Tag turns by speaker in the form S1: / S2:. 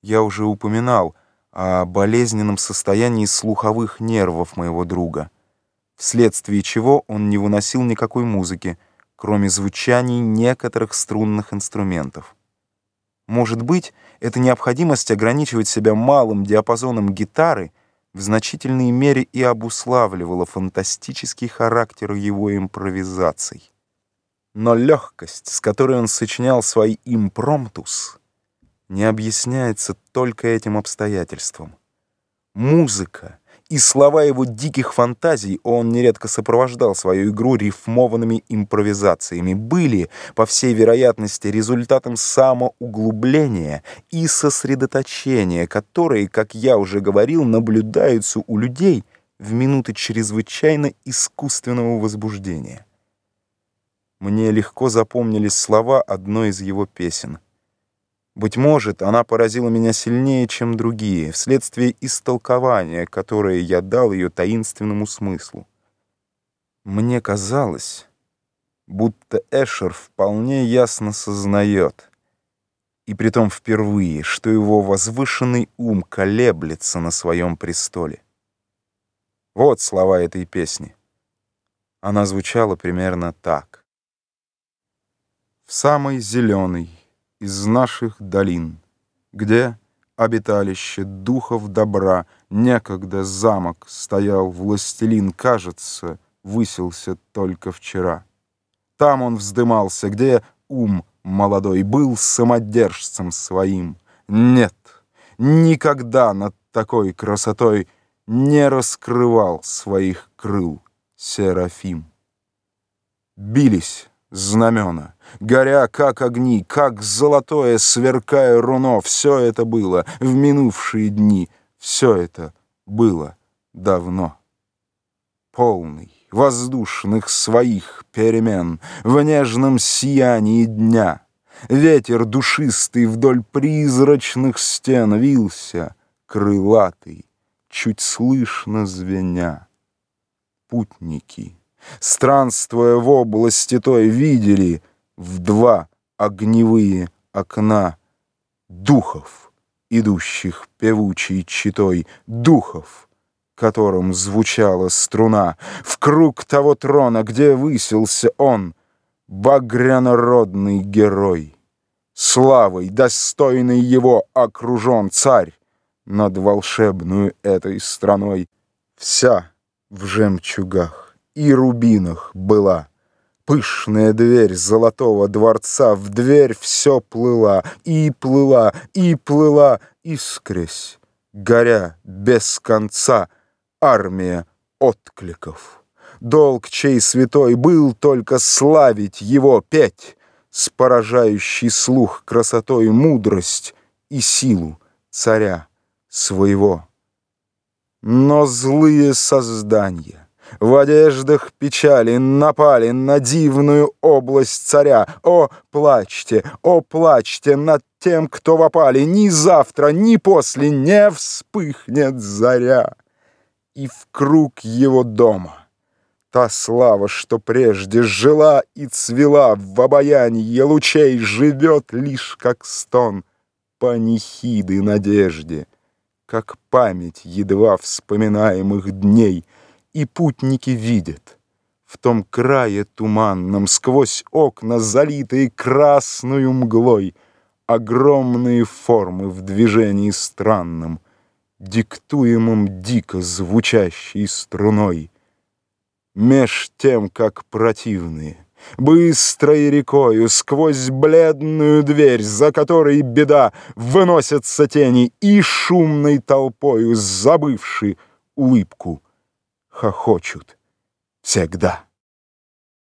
S1: Я уже упоминал о болезненном состоянии слуховых нервов моего друга, вследствие чего он не выносил никакой музыки, кроме звучаний некоторых струнных инструментов. Может быть, эта необходимость ограничивать себя малым диапазоном гитары в значительной мере и обуславливала фантастический характер его импровизаций. Но легкость, с которой он сочинял свои импромтус, не объясняется только этим обстоятельством. Музыка и слова его диких фантазий, он нередко сопровождал свою игру рифмованными импровизациями, были, по всей вероятности, результатом самоуглубления и сосредоточения, которые, как я уже говорил, наблюдаются у людей в минуты чрезвычайно искусственного возбуждения. Мне легко запомнились слова одной из его песен. Быть может, она поразила меня сильнее, чем другие, вследствие истолкования, которое я дал ее таинственному смыслу. Мне казалось, будто Эшер вполне ясно сознает, и притом впервые, что его возвышенный ум колеблется на своем престоле. Вот слова этой песни. Она звучала примерно так. «В самой зеленой из наших долин, где обиталище духов добра, некогда замок стоял властелин, кажется, высился только вчера. Там он вздымался, где ум молодой был самодержцем своим. Нет, никогда над такой красотой не раскрывал своих крыл Серафим. Бились знамена, горя, как огни, как золотое, сверкая руно, все это было в минувшие дни, все это было давно. Полный воздушных своих перемен в нежном сиянии дня, ветер душистый вдоль призрачных стен вился, крылатый, чуть слышно звеня. Путники, странствуя в области той, видели в два огневые окна духов, идущих певучей читой, духов, которым звучала струна, в круг того трона, где высился он, багрянородный герой. Славой, достойный его, окружен царь над волшебную этой страной. Вся в жемчугах и рубинах была. Пышная дверь золотого дворца, в дверь все плыла, и плыла, и плыла, искрясь, горя без конца, армия откликов. Долг, чей святой был только славить его, петь, с поражающей слух красотой мудрость и силу царя своего. Но злые создания в одеждах печали напали на дивную область царя. О, плачьте над тем, кто в опале, ни завтра, ни после не вспыхнет заря. И в круг его дома та слава, что прежде жила и цвела в обаянии лучей, живет лишь как стон панихиды надежде, как память едва вспоминаемых дней. И путники видят в том крае туманном, сквозь окна, залитые красною мглой, огромные формы в движении странном, диктуемом дико звучащей струной. Меж тем, как противные, быстрой рекою, сквозь бледную дверь, за которой беда, выносятся тени, и шумной толпою, забывши улыбку, хохочут всегда.